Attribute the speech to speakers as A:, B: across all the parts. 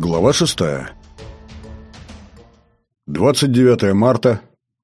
A: Глава 6. 29 марта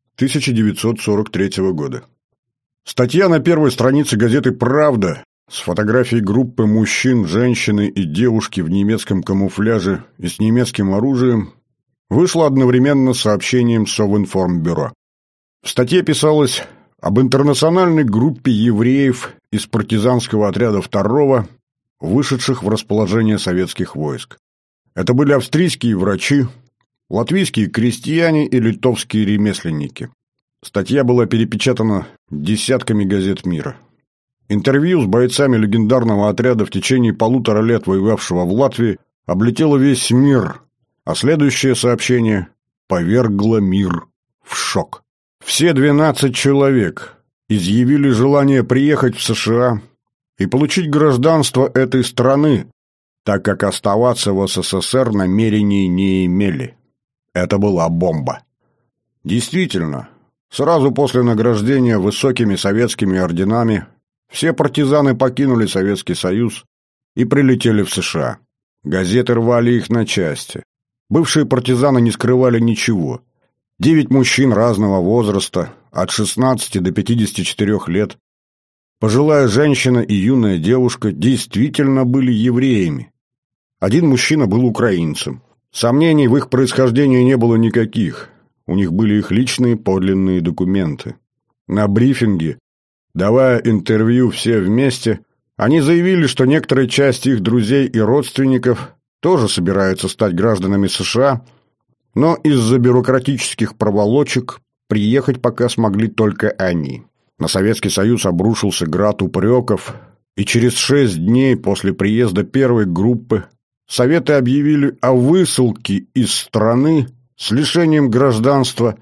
A: 1943 года. Статья на первой странице газеты «Правда» с фотографией группы мужчин, женщины и девушки в немецком камуфляже и с немецким оружием вышла одновременно с сообщением Совинформбюро. В статье писалось об интернациональной группе евреев из партизанского отряда 2-го, вышедших в расположение советских войск. Это были австрийские врачи, латвийские крестьяне и литовские ремесленники. Статья была перепечатана десятками газет мира. Интервью с бойцами легендарного отряда в течение 1,5 лет воевавшего в Латвии облетело весь мир, а следующее сообщение повергло мир в шок. Все 12 человек изъявили желание приехать в США и получить гражданство этой страны, так как оставаться в СССР намерений не имели. Это была бомба. Действительно, сразу после награждения высокими советскими орденами все партизаны покинули Советский Союз и прилетели в США. Газеты рвали их на части. Бывшие партизаны не скрывали ничего. 9 мужчин разного возраста, от 16 до 54 лет, пожилая женщина и юная девушка действительно были евреями. Один мужчина был украинцем. Сомнений в их происхождении не было никаких. У них были их личные подлинные документы. На брифинге, давая интервью все вместе, они заявили, что некоторая часть их друзей и родственников тоже собирается стать гражданами США, но из-за бюрократических проволочек приехать пока смогли только они. На Советский Союз обрушился град упреков, и через 6 дней после приезда первой группы Советы объявили о высылке из страны с лишением гражданства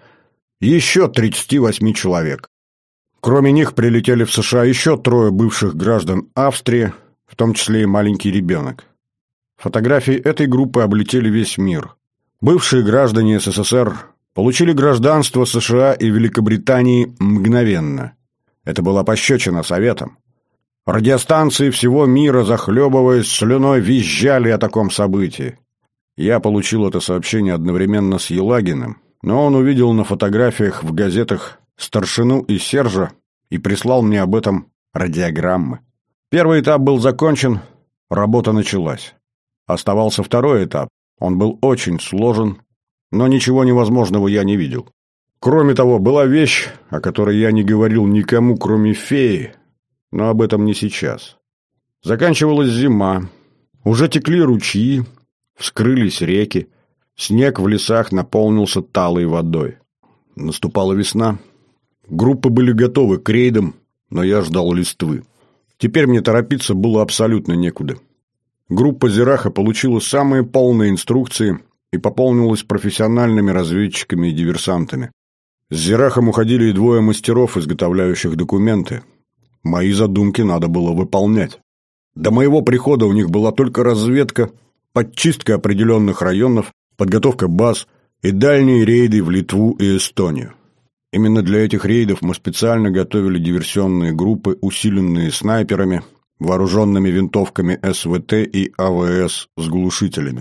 A: еще 38 человек. Кроме них прилетели в США еще 3 бывших граждан Австрии, в том числе и маленький ребенок. Фотографии этой группы облетели весь мир. Бывшие граждане СССР получили гражданство США и Великобритании мгновенно. Это была пощечина Советам. Радиостанции всего мира, захлебываясь слюной, визжали о таком событии. Я получил это сообщение одновременно с Елагиным, но он увидел на фотографиях в газетах Старшину и Сержа и прислал мне об этом радиограммы. Первый этап был закончен, работа началась. Оставался второй этап. Он был очень сложен, но ничего невозможного я не видел. Кроме того, была вещь, о которой я не говорил никому, кроме феи, но об этом не сейчас. Заканчивалась зима, уже текли ручьи, вскрылись реки, снег в лесах наполнился талой водой. Наступала весна. Группы были готовы к рейдам, но я ждал листвы. Теперь мне торопиться было абсолютно некуда. Группа Зираха получила самые полные инструкции и пополнилась профессиональными разведчиками и диверсантами. С Зирахом уходили и 2 мастеров, изготовляющих документы. Мои задумки надо было выполнять. До моего прихода у них была только разведка, подчистка определенных районов, подготовка баз и дальние рейды в Литву и Эстонию. Именно для этих рейдов мы специально готовили диверсионные группы, усиленные снайперами, вооруженными винтовками СВТ и АВС с глушителями.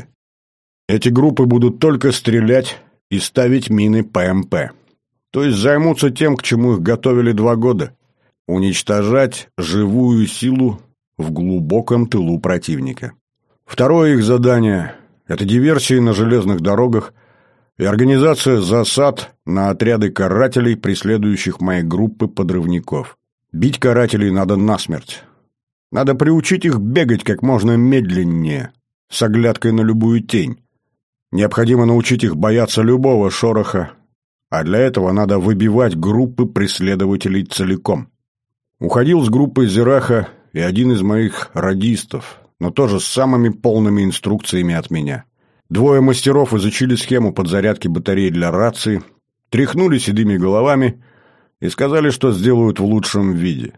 A: Эти группы будут только стрелять и ставить мины ПМП. То есть займутся тем, к чему их готовили 2 года. Уничтожать живую силу в глубоком тылу противника. Второе их задание – это диверсии на железных дорогах и организация засад на отряды карателей, преследующих мои группы подрывников. Бить карателей надо насмерть. Надо приучить их бегать как можно медленнее, с оглядкой на любую тень. Необходимо научить их бояться любого шороха, а для этого надо выбивать группы преследователей целиком. Уходил с группой Зираха и один из моих радистов, но тоже с самыми полными инструкциями от меня. 2 мастеров изучили схему подзарядки батарей для рации, тряхнули седыми головами и сказали, что сделают в лучшем виде.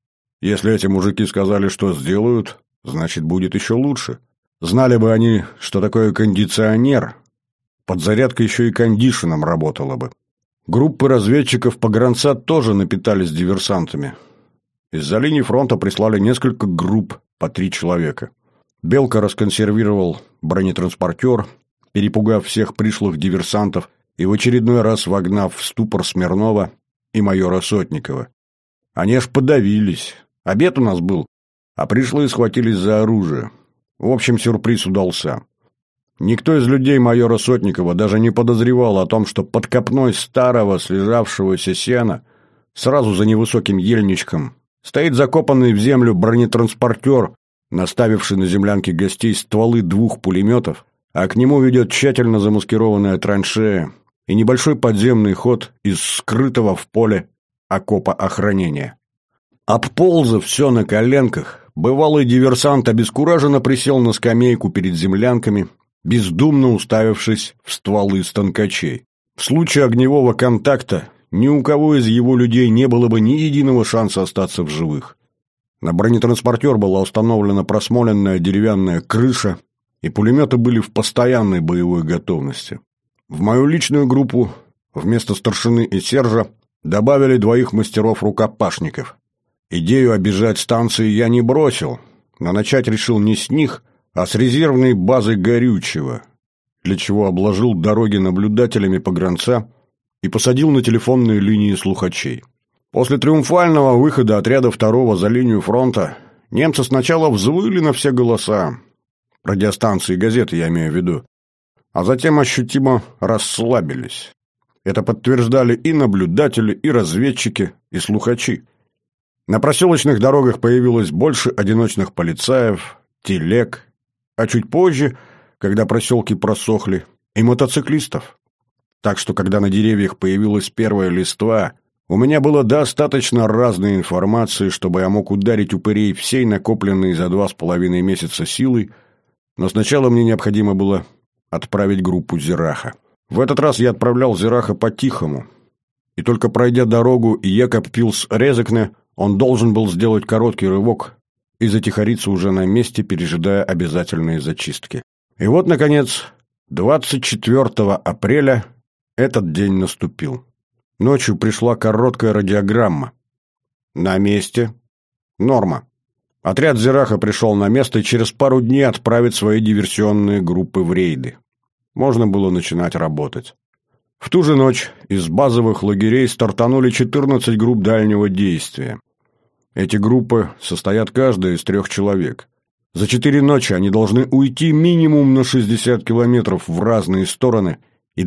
A: Если эти мужики сказали, что сделают, значит, будет еще лучше. Знали бы они, что такое кондиционер, подзарядка еще и кондишеном работала бы. Группы разведчиков погранца тоже напитались диверсантами. Из-за линии фронта прислали несколько групп по 3 человека. Белка расконсервировал бронетранспортер, перепугав всех пришлых диверсантов и в очередной раз вогнав в ступор Смирнова и майора Сотникова. Они аж подавились. Обед у нас был, а пришлые схватились за оружие. В общем, сюрприз удался. Никто из людей майора Сотникова даже не подозревал о том, что под копной старого слежавшегося сена, сразу за невысоким ельничком, стоит закопанный в землю бронетранспортер, наставивший на землянке гостей стволы 2 пулеметов, а к нему ведет тщательно замаскированная траншея и небольшой подземный ход из скрытого в поле окопа охранения. Обползав все на коленках, бывалый диверсант обескураженно присел на скамейку перед землянками, бездумно уставившись в стволы станкачей. В случае огневого контакта ни у кого из его людей не было бы ни единого шанса остаться в живых. На бронетранспортер была установлена просмоленная деревянная крыша, и пулеметы были в постоянной боевой готовности. В мою личную группу вместо старшины и сержа добавили 2 мастеров-рукопашников. Идею обижать станции я не бросил, но начать решил не с них, а с резервной базы Горючего, для чего обложил дороги наблюдателями погранца и посадил на телефонные линии слухачей. После триумфального выхода отряда 2-го за линию фронта немцы сначала взвыли на все голоса, радиостанции и газеты я имею в виду, а затем ощутимо расслабились. Это подтверждали и наблюдатели, и разведчики, и слухачи. На проселочных дорогах появилось больше одиночных полицаев, телег, а чуть позже, когда проселки просохли, и мотоциклистов. Так что, когда на деревьях появилась первая листва, у меня было достаточно разной информации, чтобы я мог ударить упырей всей накопленной за 2,5 месяца силой, но сначала мне необходимо было отправить группу Зираха. В этот раз я отправлял Зираха по-тихому, и только пройдя дорогу Екабпилс-Резекне, он должен был сделать короткий рывок и затихариться уже на месте, пережидая обязательные зачистки. И вот, наконец, 24 апреля этот день наступил. Ночью пришла короткая радиограмма. На месте. Норма. Отряд Зираха пришел на место и через пару дней отправит свои диверсионные группы в рейды. Можно было начинать работать. В ту же ночь из базовых лагерей стартанули 14 групп дальнего действия. Эти группы состоят каждая из 3 человек. За 4 ночи они должны уйти минимум на 60 километров в разные стороны и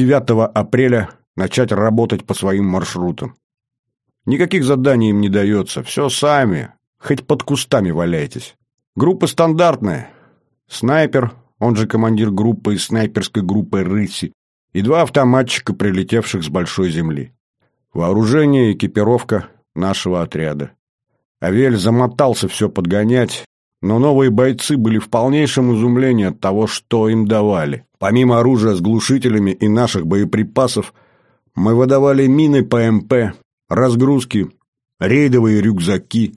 A: 29 апреля начать работать по своим маршрутам. Никаких заданий им не дается, все сами, хоть под кустами валяйтесь. Группы стандартные. Снайпер, он же командир группы из снайперской группы «Рыси», и 2 автоматчика, прилетевших с большой земли. Вооружение и экипировка нашего отряда. Авель замотался все подгонять, но новые бойцы были в полнейшем изумлении от того, что им давали. Помимо оружия с глушителями и наших боеприпасов, мы выдавали мины ПМП, разгрузки, рейдовые рюкзаки,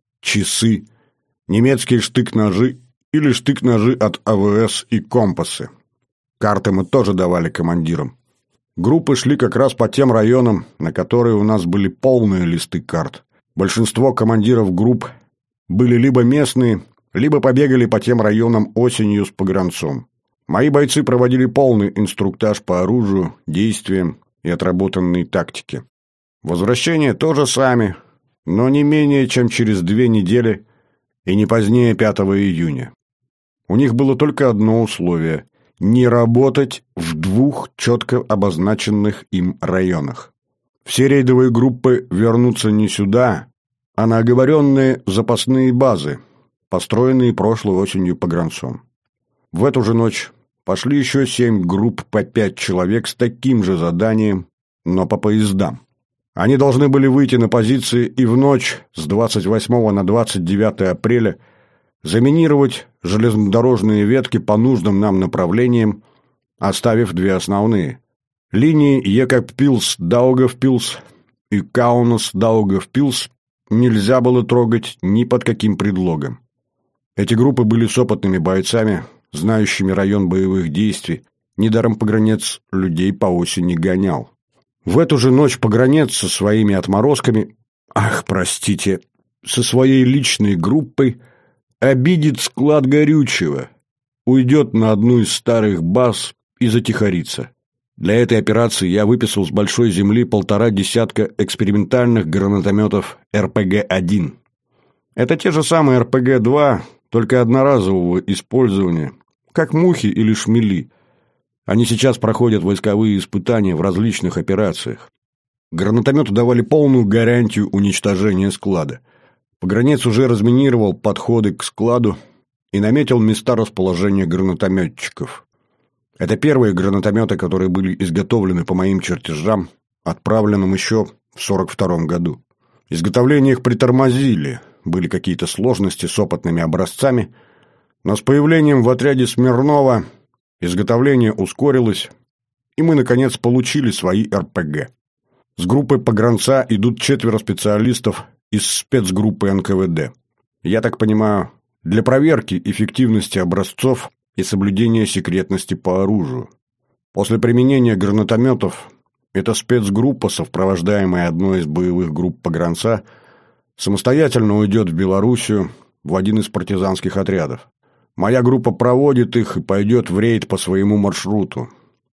A: часы, немецкие штык-ножи или штык-ножи от АВС и компасы. Карты мы тоже давали командирам. Группы шли как раз по тем районам, на которые у нас были полные листы карт. Большинство командиров групп были либо местные, либо побегали по тем районам осенью с погранцом. Мои бойцы проводили полный инструктаж по оружию, действиям и отработанной тактике. Возвращение тоже сами, но не менее чем через 2 недели и не позднее 5 июня. У них было только одно условие – не работать в 2 четко обозначенных им районах. Все рейдовые группы вернутся не сюда, а на оговоренные запасные базы, построенные прошлой осенью погранцом. В эту же ночь пошли еще 7 групп по 5 человек с таким же заданием, но по поездам. Они должны были выйти на позиции и в ночь с 28 на 29 апреля заминировать железнодорожные ветки по нужным нам направлениям, оставив 2 основные. Линии Екабпилс-Даугавпилс и Каунас-Даугавпилс нельзя было трогать ни под каким предлогом. Эти группы были с опытными бойцами, знающими район боевых действий. Недаром погранец людей по осени гонял. В эту же ночь погранец со своими отморозками, со своей личной группой обидит склад горючего, уйдет на одну из старых баз и затихарится. Для этой операции я выписал с большой земли 1,5 десятка экспериментальных гранатометов РПГ-1. Это те же самые РПГ-2, только одноразового использования, как мухи или шмели. Они сейчас проходят войсковые испытания в различных операциях. Гранатомету давали полную гарантию уничтожения склада. Погранец уже разминировал подходы к складу и наметил места расположения гранатометчиков. Это первые гранатометы, которые были изготовлены по моим чертежам, отправленным еще в 1942 году. Изготовление их притормозили, были какие-то сложности с опытными образцами, но с появлением в отряде Смирнова изготовление ускорилось, и мы, наконец, получили свои РПГ. С группой погранца идут 4 специалистов из спецгруппы НКВД. Я так понимаю, для проверки эффективности образцов и соблюдения секретности по оружию. После применения гранатометов эта спецгруппа, сопровождаемая одной из боевых групп погранца, самостоятельно уйдет в Белоруссию в один из партизанских отрядов. Моя группа проводит их и пойдет в рейд по своему маршруту.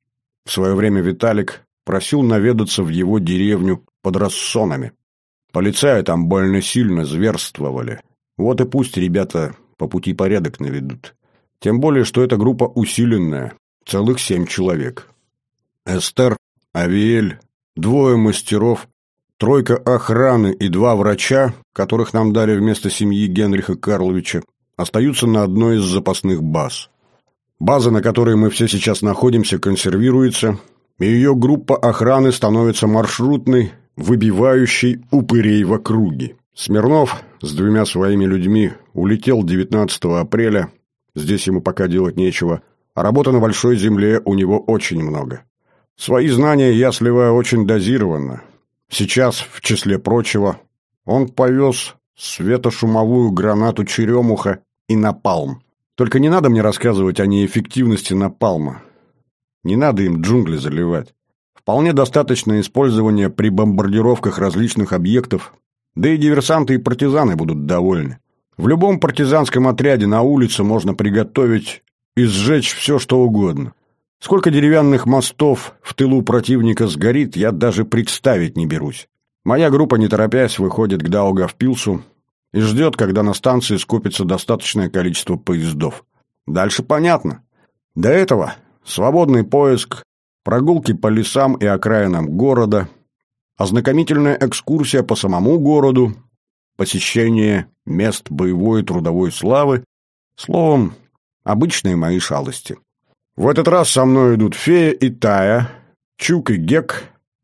A: В свое время Виталик просил наведаться в его деревню под Рассонами. Полицаи там больно сильно зверствовали. Вот и пусть ребята по пути порядок наведут. Тем более, что эта группа усиленная, целых 7 человек. Эстер, Авиэль, 2 мастеров, 3 охраны и 2 врача, которых нам дали вместо семьи Генриха Карловича, остаются на одной из запасных баз. База, на которой мы все сейчас находимся, консервируется, и ее группа охраны становится маршрутной, выбивающей упырей в округе. Смирнов с 2 своими людьми улетел 19 апреля, здесь ему пока делать нечего, а работы на большой земле у него очень много. Свои знания я сливаю очень дозированно. Сейчас, в числе прочего, он повез светошумовую гранату «Черемуха» и напалм. Только не надо мне рассказывать о неэффективности напалма. Не надо им джунгли заливать. Вполне достаточно использования при бомбардировках различных объектов, да и диверсанты и партизаны будут довольны. В любом партизанском отряде на улице можно приготовить и сжечь все, что угодно. Сколько деревянных мостов в тылу противника сгорит, я даже представить не берусь. Моя группа, не торопясь, выходит к Даугавпилсу и ждет, когда на станции скопится достаточное количество поездов. Дальше понятно. До этого свободный поиск, прогулки по лесам и окраинам города, ознакомительная экскурсия по самому городу, посещение мест боевой и трудовой славы, словом, обычные мои шалости. В этот раз со мной идут Фея и Тая, Чук и Гек,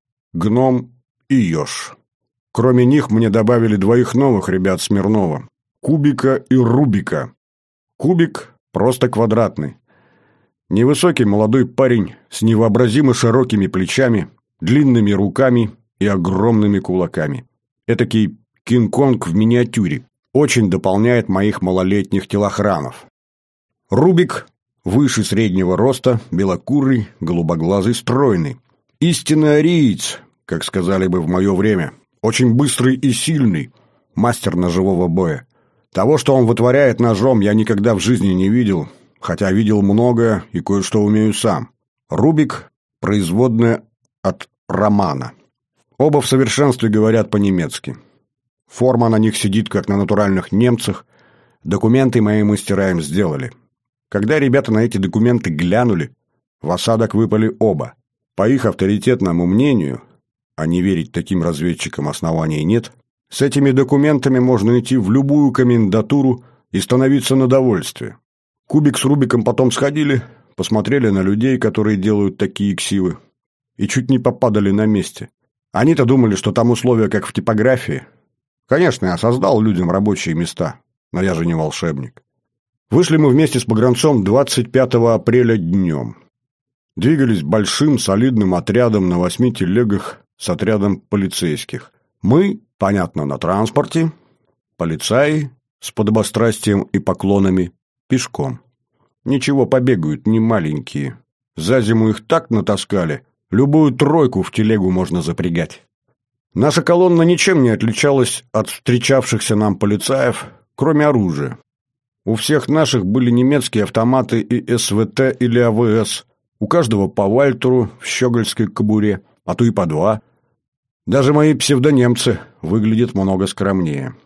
A: Гном и Ёж. Кроме них мне добавили 2 новых ребят Смирнова – Кубика и Рубика. Кубик просто квадратный. Невысокий молодой парень с невообразимо широкими плечами, длинными руками и огромными кулаками. Этакий Кинг-Конг в миниатюре. Очень дополняет моих малолетних телохранов. Рубик выше среднего роста, белокурый, голубоглазый, стройный. Истинный ариец, как сказали бы в мое время. Очень быстрый и сильный, мастер ножевого боя. Того, что он вытворяет ножом, я никогда в жизни не видел, хотя видел многое и кое-что умею сам. Рубик – производная от Романа. Оба в совершенстве говорят по-немецки. Форма на них сидит, как на натуральных немцах. Документы мои мастера им сделали. Когда ребята на эти документы глянули, в осадок выпали оба. По их авторитетному мнению, а не верить таким разведчикам оснований нет, с этими документами можно идти в любую комендатуру и становиться на довольствие. Кубик с Рубиком потом сходили, посмотрели на людей, которые делают такие ксивы, и чуть не попадали на месте. Они-то думали, что там условия, как в типографии. Конечно, я создал людям рабочие места, но я же не волшебник. Вышли мы вместе с погранцом 25 апреля днем. Двигались большим солидным отрядом на 8 телегах с отрядом полицейских. Мы, понятно, на транспорте, полицаи с подобострастием и поклонами пешком. Ничего, побегают, не маленькие. За зиму их так натаскали, любую тройку в телегу можно запрягать. Наша колонна ничем не отличалась от встречавшихся нам полицаев, кроме оружия. У всех наших были немецкие автоматы и СВТ или АВС. У каждого по вальтеру в щегольской кобуре, а то и по два. Даже мои псевдонемцы выглядят много скромнее.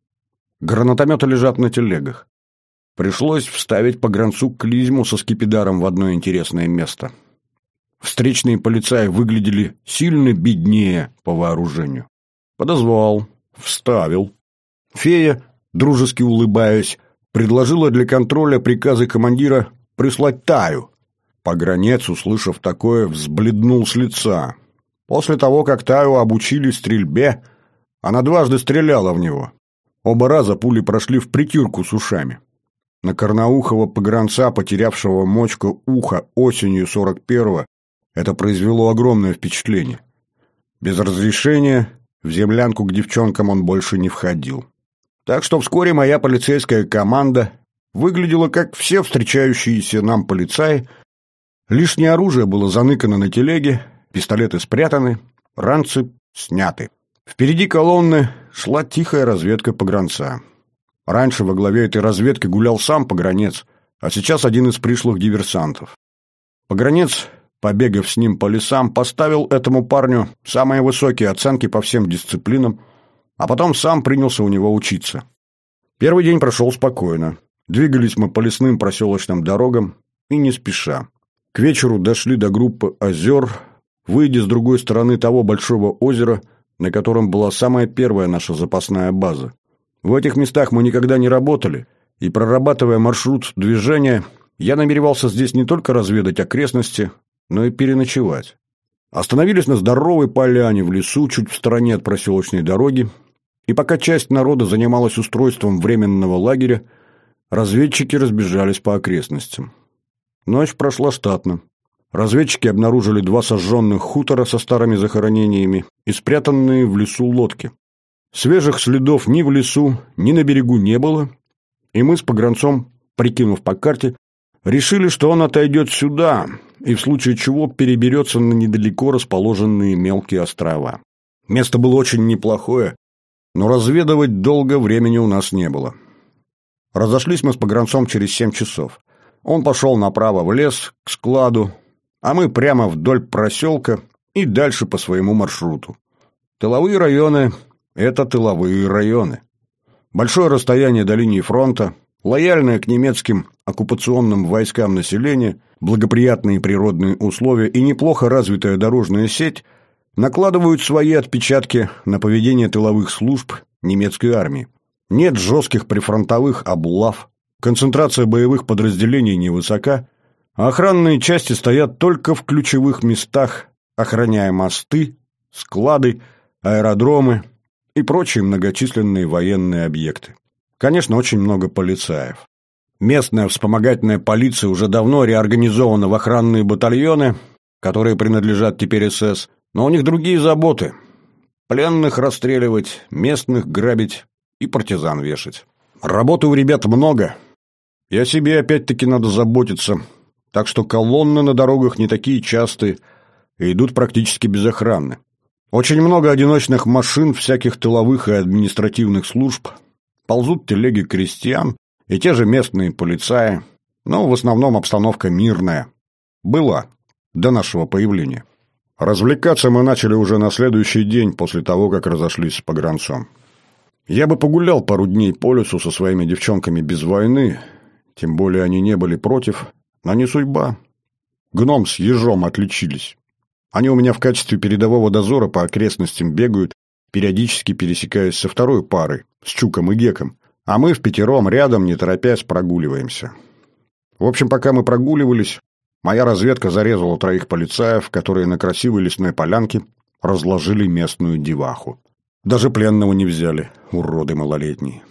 A: Гранатометы лежат на телегах. Пришлось вставить погранцу клизму со скипидаром в одно интересное место. Встречные полицаи выглядели сильно беднее по вооружению. Подозвал, вставил. Фея, дружески улыбаясь, предложила для контроля приказы командира прислать Таю. Погранец, услышав такое, взбледнул с лица. После того, как Таю обучили стрельбе, она дважды стреляла в него. Оба раза пули прошли впритирку с ушами. На корноухого погранца, потерявшего мочку уха осенью 41-го, это произвело огромное впечатление. Без разрешения в землянку к девчонкам он больше не входил. Так что вскоре моя полицейская команда выглядела как все встречающиеся нам полицаи. Лишнее оружие было заныкано на телеге, пистолеты спрятаны, ранцы сняты. Впереди колонны шла тихая разведка погранца. Раньше во главе этой разведки гулял сам погранец, а сейчас один из пришлых диверсантов. Погранец, побегав с ним по лесам, поставил этому парню самые высокие оценки по всем дисциплинам, а потом сам принялся у него учиться. Первый день прошел спокойно. Двигались мы по лесным проселочным дорогам и не спеша. К вечеру дошли до группы озер, выйдя с другой стороны того большого озера, на котором была самая первая наша запасная база. В этих местах мы никогда не работали, и, прорабатывая маршрут движения, я намеревался здесь не только разведать окрестности, но и переночевать. Остановились на здоровой поляне в лесу, чуть в стороне от проселочной дороги, и пока часть народа занималась устройством временного лагеря, разведчики разбежались по окрестностям. Ночь прошла штатно. Разведчики обнаружили 2 сожженных хутора со старыми захоронениями и спрятанные в лесу лодки. Свежих следов ни в лесу, ни на берегу не было, и мы с погранцом, прикинув по карте, решили, что он отойдет сюда и в случае чего переберется на недалеко расположенные мелкие острова. Место было очень неплохое, но разведывать долго времени у нас не было. Разошлись мы с погранцом через 7 часов. Он пошел направо в лес, к складу, а мы прямо вдоль проселка и дальше по своему маршруту. Тыловые районы – это тыловые районы. Большое расстояние до линии фронта, лояльное к немецким оккупационным войскам население, благоприятные природные условия и неплохо развитая дорожная сеть накладывают свои отпечатки на поведение тыловых служб немецкой армии. Нет жестких прифронтовых облав, концентрация боевых подразделений невысока, а охранные части стоят только в ключевых местах, охраняя мосты, склады, аэродромы и прочие многочисленные военные объекты. Конечно, очень много полицаев. Местная вспомогательная полиция уже давно реорганизована в охранные батальоны, которые принадлежат теперь СС, но у них другие заботы. Пленных расстреливать, местных грабить и партизан вешать. Работы у ребят много, и о себе опять-таки надо заботиться, так что колонны на дорогах не такие частые и идут практически без охраны. Очень много одиночных машин всяких тыловых и административных служб, ползут телеги крестьян и те же местные полицаи, но в основном обстановка мирная. Была до нашего появления. Развлекаться мы начали уже на следующий день после того, как разошлись с погранцом. Я бы погулял пару дней по лесу со своими девчонками без войны, тем более они не были против, но не судьба. Гном с ежом отличились. Они у меня в качестве передового дозора по окрестностям бегают, периодически пересекаясь со второй парой, с Чуком и Геком, а мы впятером рядом, не торопясь, прогуливаемся. В общем, пока мы прогуливались, моя разведка зарезала 3 полицаев, которые на красивой лесной полянке разложили местную деваху. Даже пленного не взяли, уроды малолетние.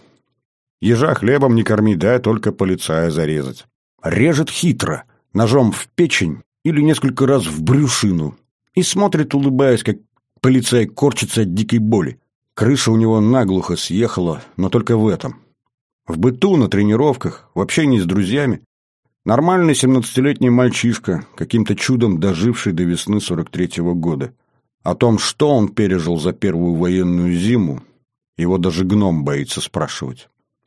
A: Ежа хлебом не корми, дай только полицая зарезать. Режет хитро, ножом в печень или несколько раз в брюшину, и смотрит, улыбаясь, как полицай корчится от дикой боли. Крыша у него наглухо съехала, но только в этом. В быту, на тренировках, в общении с друзьями нормальный 17-летний мальчишка, каким-то чудом доживший до весны 43-го года. О том, что он пережил за первую военную зиму, его даже гном боится спрашивать.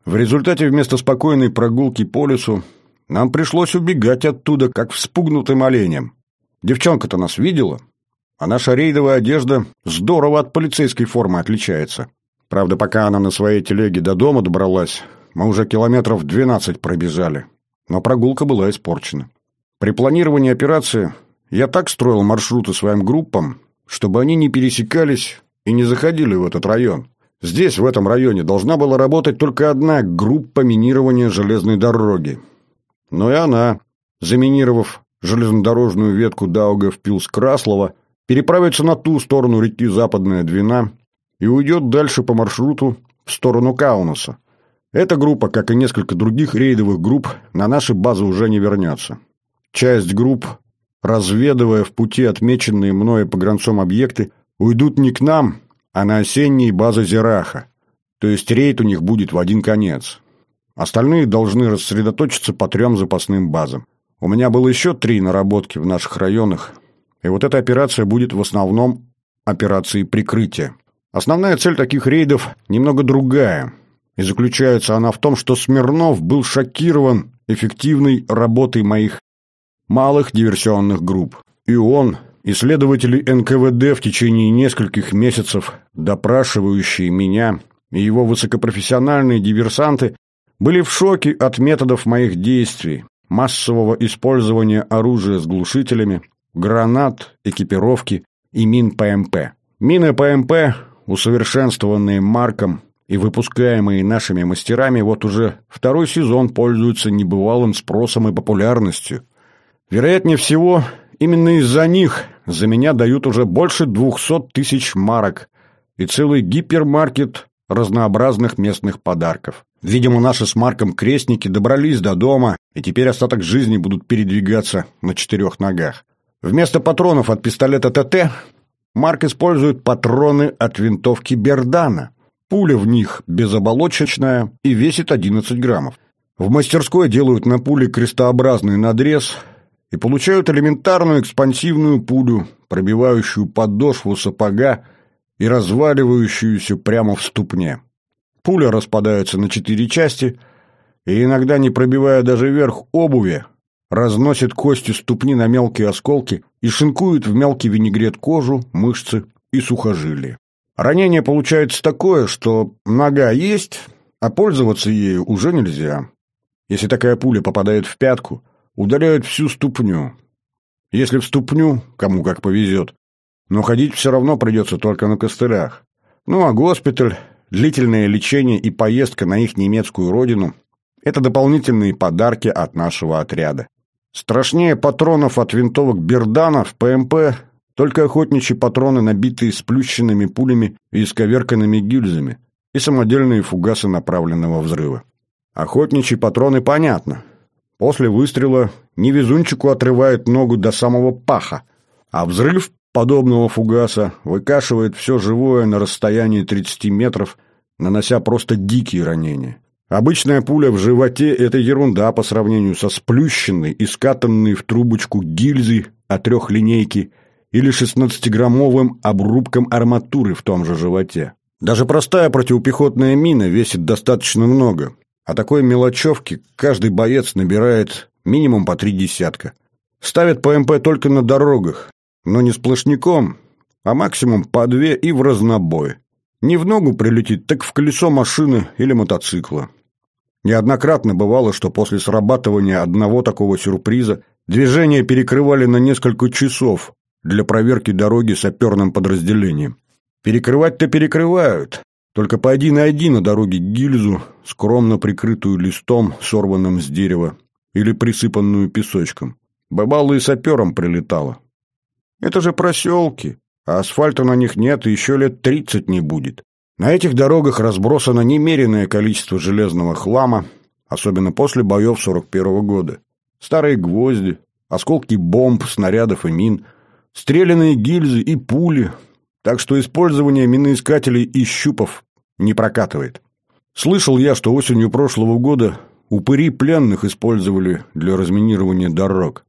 A: В результате вместо спокойной прогулки по лесу нам пришлось убегать оттуда, как вспугнутым оленем. Девчонка-то нас видела, а наша рейдовая одежда здорово от полицейской формы отличается. Правда, пока она на своей телеге до дома добралась, мы уже километров 12 пробежали, но прогулка была испорчена. При планировании операции я так строил маршруты своим группам, чтобы они не пересекались и не заходили в этот район. Здесь, в этом районе, должна была работать только одна группа минирования железной дороги. Но и она, заминировав железнодорожную ветку Даугавпилс-Краслова, переправится на ту сторону реки Западная Двина и уйдет дальше по маршруту в сторону Каунаса. Эта группа, как и несколько других рейдовых групп, на наши базы уже не вернется. Часть групп, разведывая в пути отмеченные мною погранцом объекты, уйдут не к нам, а на осенние базы Зираха. То есть рейд у них будет в один конец. Остальные должны рассредоточиться по 3 запасным базам. У меня было еще 3 наработки в наших районах, и вот эта операция будет в основном операцией прикрытия. Основная цель таких рейдов немного другая, и заключается она в том, что Смирнов был шокирован эффективной работой моих малых диверсионных групп. И он, и следователи НКВД в течение нескольких месяцев, допрашивающие меня, и его высокопрофессиональные диверсанты, были в шоке от методов моих действий, массового использования оружия с глушителями, гранат, экипировки и мин ПМП. Мины ПМП, усовершенствованные Марком и выпускаемые нашими мастерами, вот уже 2-й сезон пользуются небывалым спросом и популярностью. Вероятнее всего, именно из-за них за меня дают уже больше 200 тысяч марок и целый гипермаркет разнообразных местных подарков. Видимо, наши с Марком крестники добрались до дома и теперь остаток жизни будут передвигаться на 4 ногах. Вместо патронов от пистолета ТТ Марк использует патроны от винтовки Бердана. Пуля в них безоболочечная и весит 11 граммов. В мастерской делают на пуле крестообразный надрез и получают элементарную экспансивную пулю, пробивающую подошву сапога и разваливающуюся прямо в ступне. Пуля распадается на 4 части и, иногда не пробивая даже верх обуви, разносит кости ступни на мелкие осколки и шинкует в мелкий винегрет кожу, мышцы и сухожилия. Ранение получается такое, что нога есть, а пользоваться ею уже нельзя. Если такая пуля попадает в пятку, удаляют всю ступню. Если в ступню, кому как повезет, но ходить все равно придется только на костылях. Ну а госпиталь, длительное лечение и поездка на их немецкую родину – это дополнительные подарки от нашего отряда. Страшнее патронов от винтовок Бердана в ПМП только охотничьи патроны, набитые сплющенными пулями и исковерканными гильзами, и самодельные фугасы направленного взрыва. Охотничьи патроны понятно. После выстрела невезунчику отрывает ногу до самого паха, а взрыв подобного фугаса выкашивает все живое на расстоянии 30 метров, нанося просто дикие ранения. Обычная пуля в животе – это ерунда по сравнению со сплющенной и скатанной в трубочку гильзой от 3 линейки или 16-граммовым обрубком арматуры в том же животе. Даже простая противопехотная мина весит достаточно много, а такой мелочевки каждый боец набирает минимум по 3 десятка. Ставят ПМП только на дорогах, но не сплошняком, а максимум по 2 и в разнобой. Не в ногу прилетит, так в колесо машины или мотоцикла. Неоднократно бывало, что после срабатывания одного такого сюрприза движение перекрывали на несколько часов для проверки дороги саперным подразделением. Перекрывать-то перекрывают, только пойди найди на дороге гильзу, скромно прикрытую листом, сорванным с дерева, или присыпанную песочком. Бывало и саперам прилетало. Это же проселки, а асфальта на них нет и еще лет 30 не будет. На этих дорогах разбросано немереное количество железного хлама, особенно после боев 41-го года. Старые гвозди, осколки бомб, снарядов и мин, стреляные гильзы и пули, так что использование миноискателей и щупов не прокатывает. Слышал я, что осенью прошлого года упыри пленных использовали для разминирования дорог.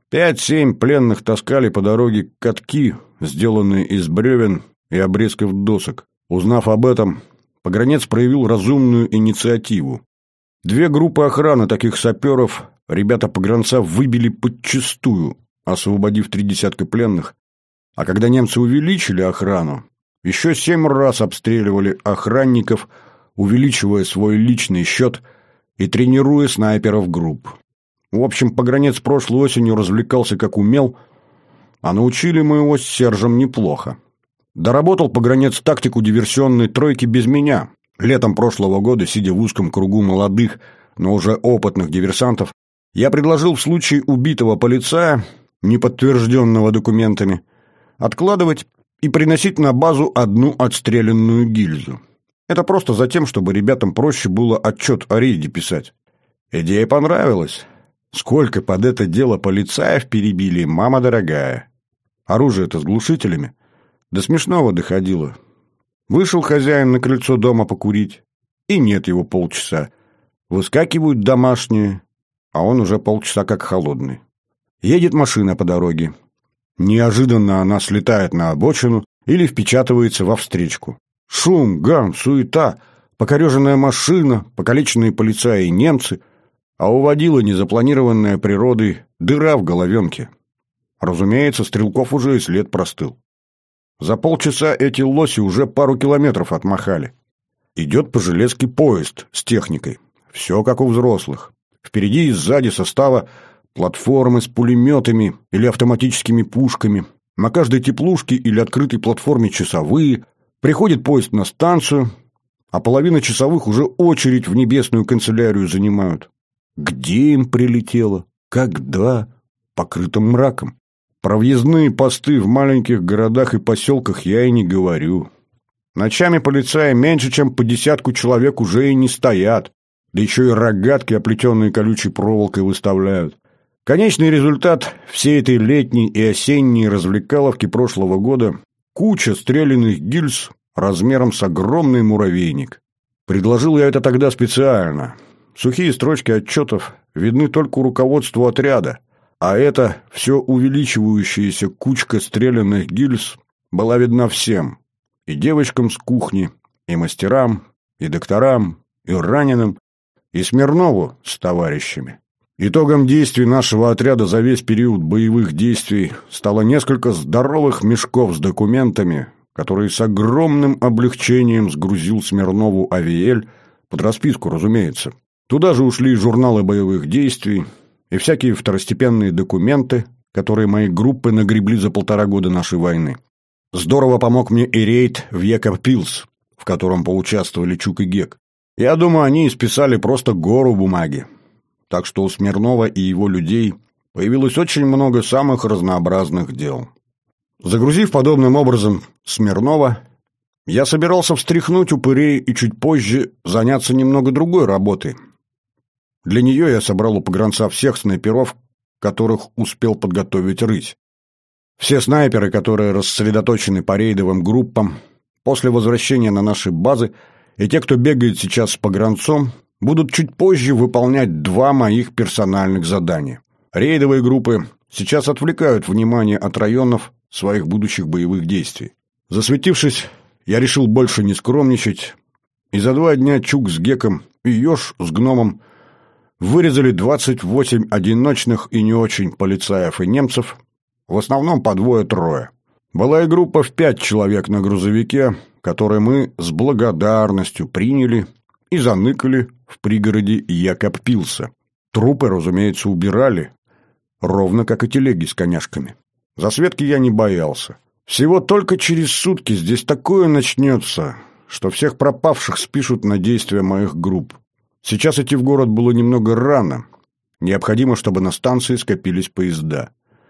A: 5-7 пленных таскали по дороге катки, сделанные из бревен и обрезков досок. Узнав об этом, погранец проявил разумную инициативу. 2 группы охраны таких саперов ребята-погранца выбили подчистую, освободив 3 десятка пленных, а когда немцы увеличили охрану, еще 7 раз обстреливали охранников, увеличивая свой личный счет и тренируя снайперов групп. В общем, погранец прошлой осенью развлекался как умел, а научили мы его с Сержем неплохо. Доработал погранец тактику диверсионной тройки без меня. Летом прошлого года, сидя в узком кругу молодых, но уже опытных диверсантов, я предложил в случае убитого полицая, не подтвержденного документами, откладывать и приносить на базу 1 отстрелянную гильзу. Это просто за тем, чтобы ребятам проще было отчет о рейде писать. Идея понравилась. Сколько под это дело полицаев перебили, мама дорогая. Оружие-то с глушителями. До смешного доходило. Вышел хозяин на крыльцо дома покурить, и нет его полчаса. Выскакивают домашние, а он уже полчаса как холодный. Едет машина по дороге. Неожиданно она слетает на обочину или впечатывается во встречку. Шум, гам, суета, покореженная машина, покалеченные полицаи и немцы, а у водила незапланированная природой дыра в головенке. Разумеется, Стрелков уже и след простыл. За полчаса эти лоси уже пару километров отмахали. Идет по железке поезд с техникой. Все как у взрослых. Впереди и сзади состава платформы с пулеметами или автоматическими пушками. На каждой теплушке или открытой платформе часовые. Приходит поезд на станцию, а половина часовых уже очередь в небесную канцелярию занимают. Где им прилетело? Когда? Покрытым мраком. Про въездные посты в маленьких городах и поселках я и не говорю. Ночами полицаи меньше, чем по 10 человек уже и не стоят. Да еще и рогатки, оплетенные колючей проволокой, выставляют. Конечный результат всей этой летней и осенней развлекаловки прошлого года – куча стрелянных гильз размером с огромный муравейник. Предложил я это тогда специально. Сухие строчки отчетов видны только руководству отряда, а эта все увеличивающаяся кучка стрелянных гильз была видна всем – и девочкам с кухни, и мастерам, и докторам, и раненым, и Смирнову с товарищами. Итогом действий нашего отряда за весь период боевых действий стало несколько здоровых мешков с документами, которые с огромным облегчением сгрузил Смирнову Авиэль, под расписку, разумеется. Туда же ушли и журналы боевых действий, и всякие второстепенные документы, которые мои группы нагребли за 1,5 года нашей войны. Здорово помог мне и рейд в Екаппилс, в котором поучаствовали Чук и Гек. Я думаю, они исписали просто гору бумаги. Так что у Смирнова и его людей появилось очень много самых разнообразных дел. Загрузив подобным образом Смирнова, я собирался встряхнуть упырей и чуть позже заняться немного другой работой. Для нее я собрал у погранца всех снайперов, которых успел подготовить рысь. Все снайперы, которые рассредоточены по рейдовым группам, после возвращения на наши базы, и те, кто бегает сейчас с погранцом, будут чуть позже выполнять 2 моих персональных задания. Рейдовые группы сейчас отвлекают внимание от районов своих будущих боевых действий. Засветившись, я решил больше не скромничать, и за 2 дня Чук с Геком и Ёж с Гномом вырезали 28 одиночных и не очень полицаев и немцев, в основном по 2-3. Была и группа в 5 человек на грузовике, которые мы с благодарностью приняли и заныкали в пригороде Екаппилса. Трупы, разумеется, убирали, ровно как и телеги с коняшками. Засветки я не боялся. Всего только через сутки здесь такое начнется, что всех пропавших спишут на действия моих групп. Сейчас идти в город было немного рано. Необходимо, чтобы на станции скопились поезда.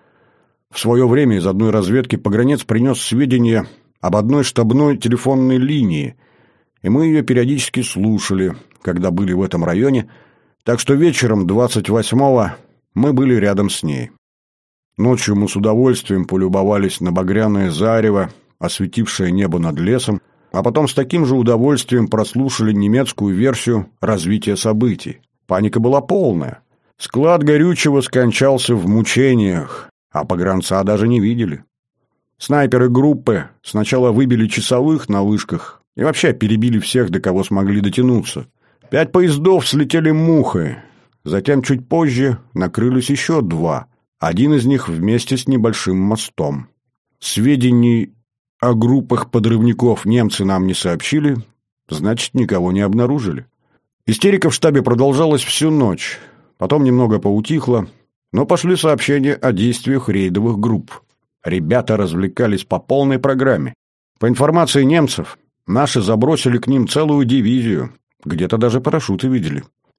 A: В свое время из одной разведки погранец принес сведения об одной штабной телефонной линии, и мы ее периодически слушали, когда были в этом районе, так что вечером 28-го мы были рядом с ней. Ночью мы с удовольствием полюбовались на багряное зарево, осветившее небо над лесом, а потом с таким же удовольствием прослушали немецкую версию развития событий. Паника была полная. Склад горючего скончался в мучениях, а погранца даже не видели. Снайперы группы сначала выбили часовых на вышках И вообще перебили всех, до кого смогли дотянуться. 5 поездов слетели мухой. Затем чуть позже накрылись еще 2. Один из них вместе с небольшим мостом. Сведений о группах подрывников немцы нам не сообщили, значит, никого не обнаружили. Истерика в штабе продолжалась всю ночь. Потом немного поутихло, но пошли сообщения о действиях рейдовых групп. Ребята развлекались по полной программе. По информации немцев, наши забросили к ним целую дивизию, где-то даже парашюты видели.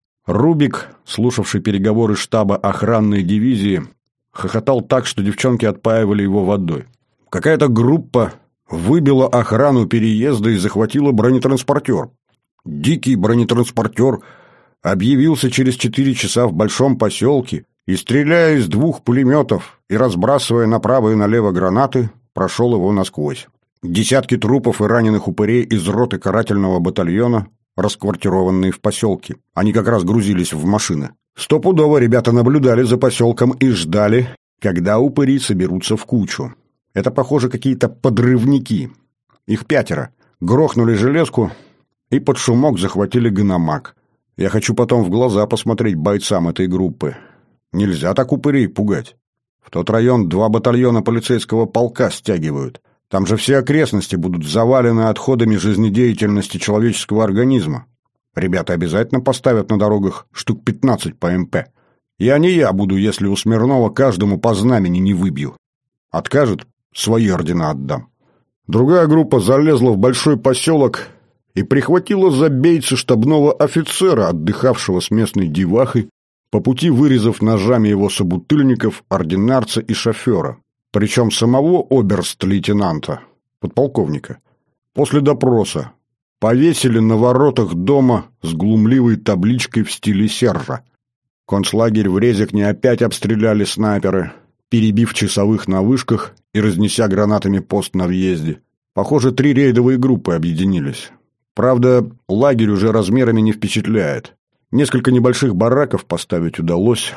A: Рубик, слушавший переговоры штаба охранной дивизии, хохотал так, что девчонки отпаивали его водой. Какая-то группа выбила охрану переезда и захватила бронетранспортер. Дикий бронетранспортер объявился через 4 часа в большом поселке и, стреляя из 2 пулеметов и разбрасывая направо и налево гранаты, прошел его насквозь. Десятки трупов и раненых упырей из роты карательного батальона, расквартированные в поселке. Они как раз грузились в машины. Стопудово ребята наблюдали за поселком и ждали, когда упыри соберутся в кучу. Это, похоже, какие-то подрывники. Их 5. Грохнули железку и под шумок захватили гономак. Я хочу потом в глаза посмотреть бойцам этой группы. Нельзя так упырей пугать. В тот район 2 батальона полицейского полка стягивают. Там же все окрестности будут завалены отходами жизнедеятельности человеческого организма. Ребята обязательно поставят на дорогах штук 15 ПМП. Я не я буду, если у Смирнова каждому по знамени не выбью. Откажет, свои ордена отдам. Другая группа залезла в большой поселок и прихватила за бейцы штабного офицера, отдыхавшего с местной девахой, по пути вырезав ножами его собутыльников, ординарца и шофера. Причем самого оберст-лейтенанта, подполковника, после допроса повесили на воротах дома с глумливой табличкой в стиле сержа. Концлагерь в Резекне опять обстреляли снайперы, перебив часовых на вышках и разнеся гранатами пост на въезде. Похоже, 3 рейдовые группы объединились. Правда, лагерь уже размерами не впечатляет. Несколько небольших бараков поставить удалось,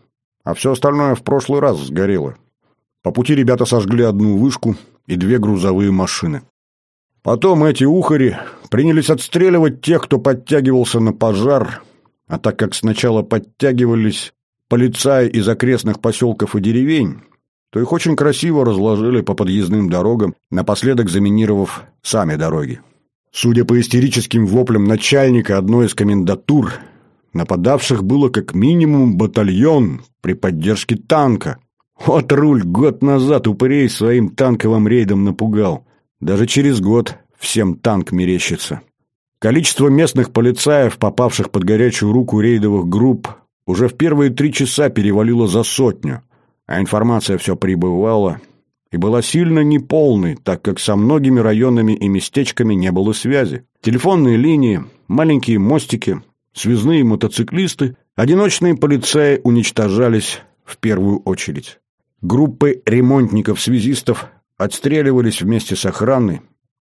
A: а все остальное в прошлый раз сгорело. По пути ребята сожгли 1 вышку и 2 грузовые машины. Потом эти ухари принялись отстреливать тех, кто подтягивался на пожар, а так как сначала подтягивались полицаи из окрестных поселков и деревень, то их очень красиво разложили по подъездным дорогам, напоследок заминировав сами дороги. Судя по истерическим воплям начальника одной из комендатур, нападавших было как минимум батальон при поддержке танка. Вот руль год назад упырей своим танковым рейдом напугал. Даже через год всем танк мерещится. Количество местных полицаев, попавших под горячую руку рейдовых групп, уже в первые 3 часа перевалило за 100, а информация все прибывала и была сильно неполной, так как со многими районами и местечками не было связи. Телефонные линии, маленькие мостики, связные мотоциклисты, одиночные полицаи уничтожались в первую очередь. Группы ремонтников-связистов отстреливались вместе с охраной.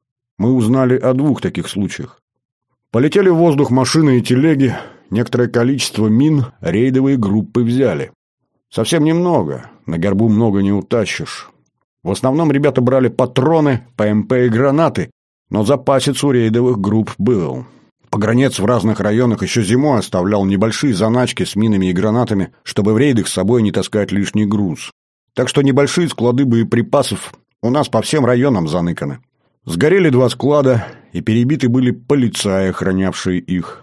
A: Мы узнали о 2 таких случаях. Полетели в воздух машины и телеги, некоторое количество мин рейдовые группы взяли. Совсем немного, на горбу много не утащишь. В основном ребята брали патроны, ПМП и гранаты, но запасец у рейдовых групп был. Погранец в разных районах еще зимой оставлял небольшие заначки с минами и гранатами, чтобы в рейдах с собой не таскать лишний груз. Так что небольшие склады боеприпасов у нас по всем районам заныканы. Сгорели 2 склада, и перебиты были полицаи, охранявшие их.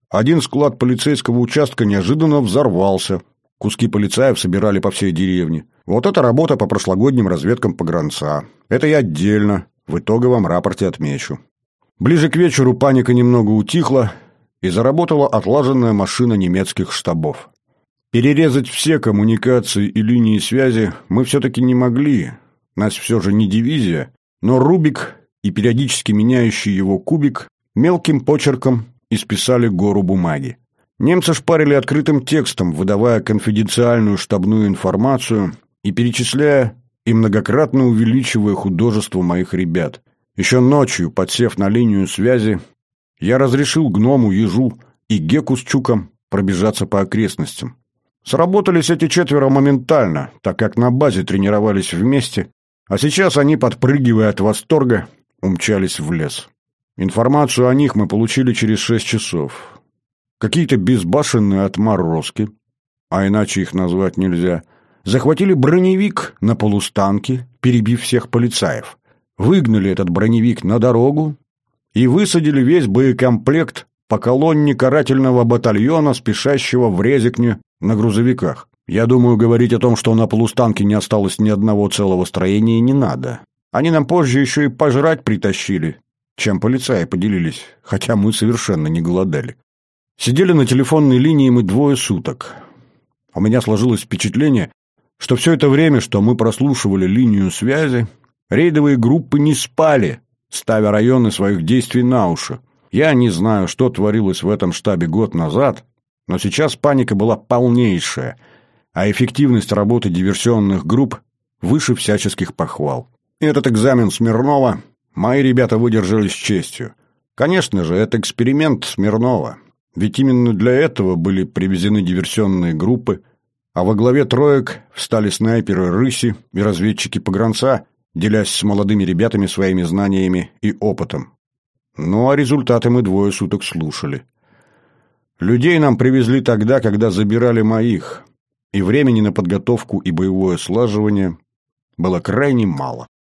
A: 1 склад полицейского участка неожиданно взорвался. Куски полицаев собирали по всей деревне. Вот это работа по прошлогодним разведкам погранца. Это я отдельно в итоговом рапорте отмечу. Ближе к вечеру паника немного утихла, и заработала отлаженная машина немецких штабов. Перерезать все коммуникации и линии связи мы все-таки не могли. Нас все же не дивизия, но Рубик и периодически меняющий его кубик мелким почерком исписали гору бумаги. Немцы шпарили открытым текстом, выдавая конфиденциальную штабную информацию и перечисляя и многократно увеличивая художество моих ребят. Еще ночью, подсев на линию связи, я разрешил гному, ежу и геку с чуком пробежаться по окрестностям. Сработались эти 4 моментально, так как на базе тренировались вместе, а сейчас они, подпрыгивая от восторга, умчались в лес. Информацию о них мы получили через 6 часов. Какие-то безбашенные отморозки, а иначе их назвать нельзя, захватили броневик на полустанке, перебив всех полицаев. Выгнали этот броневик на дорогу и высадили весь боекомплект по колонне карательного батальона, спешащего в Резекне на грузовиках. Я думаю, говорить о том, что на полустанке не осталось ни одного целого строения, не надо. Они нам позже еще и пожрать притащили, чем полицаи поделились, хотя мы совершенно не голодали. Сидели на телефонной линии мы 2 суток. У меня сложилось впечатление, что все это время, что мы прослушивали линию связи, рейдовые группы не спали, ставя районы своих действий на уши. Я не знаю, что творилось в этом штабе год назад, но сейчас паника была полнейшая, а эффективность работы диверсионных групп выше всяческих похвал. Этот экзамен Смирнова мои ребята выдержали с честью. Конечно же, это эксперимент Смирнова, ведь именно для этого были привезены диверсионные группы, а во главе троек встали снайперы «Рыси» и разведчики-погранца, делясь с молодыми ребятами своими знаниями и опытом. Ну а результаты мы 2 суток слушали. Людей нам привезли тогда, когда забирали моих, и времени на подготовку и боевое слаживание было крайне мало.